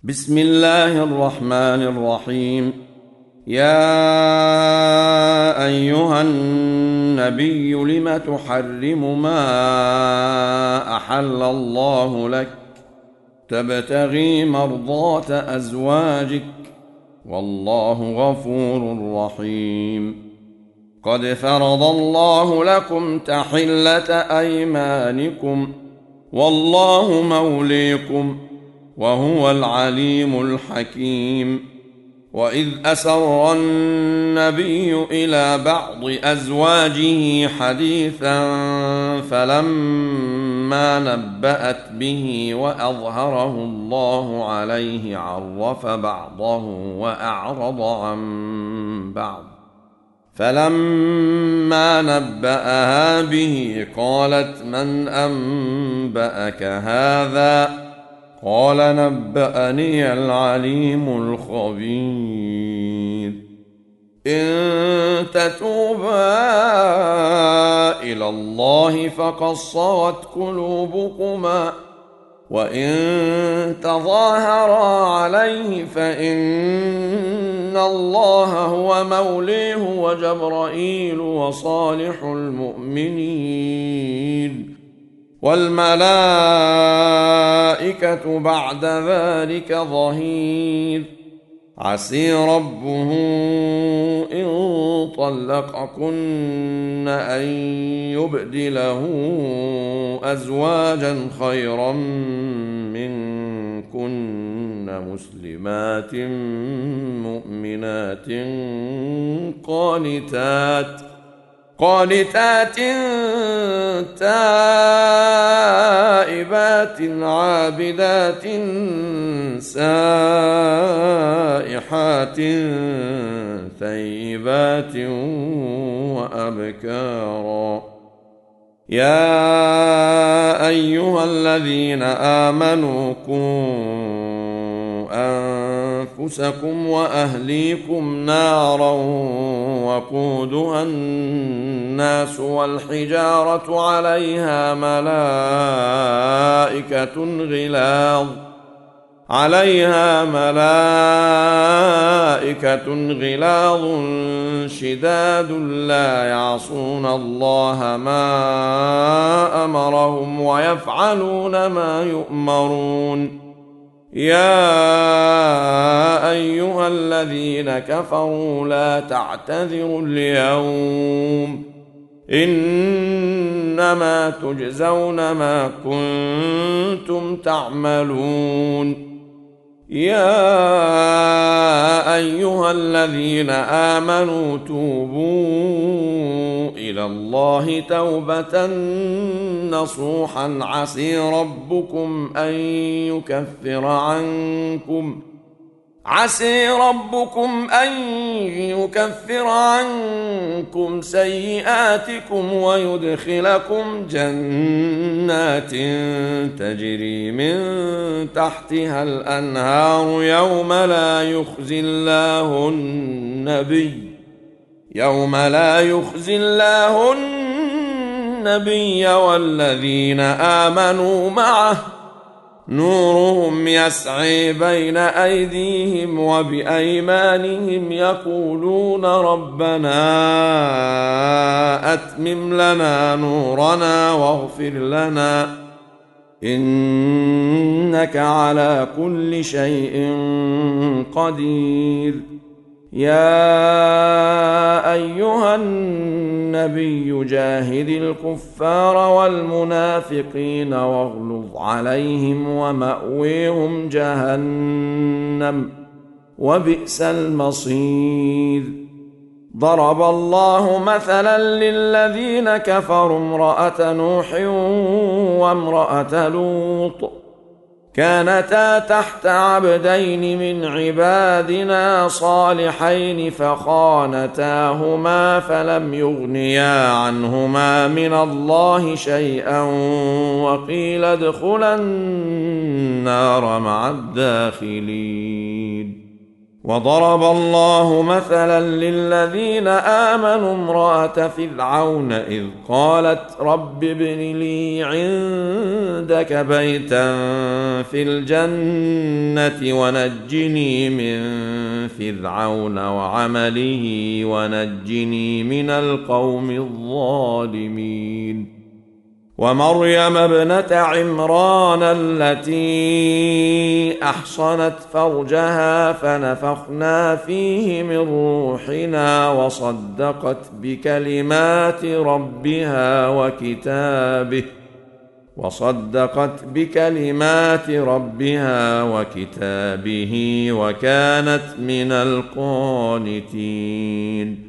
بسم الله الرحمن الرحيم. يا أيها النبي لم تحرم ما أحل الله لك تبتغي مرضات أزواجك والله غفور رحيم. قد فرض الله لكم تحلة أيمانكم والله موليكم وهو العليم الحكيم. وإذ أسر النبي إلى بعض أزواجه حديثا فلما نبأت به وأظهره الله عليه عرف بعضه وأعرض عن بعض، فلما نبأها به قالت من أنبأك هذا؟ قال نبأني العليم الخبير. إن تتوبا إلى الله فقد صغت قلوبكما وإن تظاهرا عليه فإن الله هو موليه وجبرائيل وصالح المؤمنين والملائكة بعد ذلك ظهير. عسي ربه إن طلقكن أن يبدله أزواجا خيرا منكن مسلمات مؤمنات قانتات تائبات عابدات سائحات ثيبات وأبكارا. يا أيها الذين آمنوا قوا أنفسكم وأهليكم نارا وقودها الناس والحجارة عليها ملائكة غلاظ شداد لا يعصون الله ما أمرهم ويفعلون ما يؤمرون. يا أيها الذين كفروا لا تعتذروا اليوم إنما تجزون ما كنتم تعملون. يا أيها الذين آمنوا توبوا إلى الله توبة نصوحا عسي ربكم أن يكفر عنكم سيئاتكم ويدخلكم جنات تجري من تحتها الأنهار يوم لا يخزي الله النبي والذين آمنوا معه نورهم يسعي بين أيديهم وبأيمانهم يقولون ربنا أتمم لنا نورنا واغفر لنا إنك على كل شيء قدير. يا أيها النبي جاهد الكفار والمنافقين واغلظ عليهم ومأويهم جهنم وبئس المصير. ضرب الله مثلا للذين كفروا امرأة نوح وامرأة لوط كانتا تحت عبدين من عبادنا صالحين فخانتاهما فلم يغنيا عنهما من الله شيئا وقيل ادخلا النار مع الداخلين. وضرب الله مثلا للذين آمنوا امرأة فرعون إذ قالت رب ابن لي عندك بيتا في الجنة ونجني من فرعون وعمله ونجني من القوم الظالمين ومريم ابنة عمران التي أحصنت فرجها فنفخنا فيه من روحنا وصدقت بكلمات ربها وكتابه وكانت من القانتين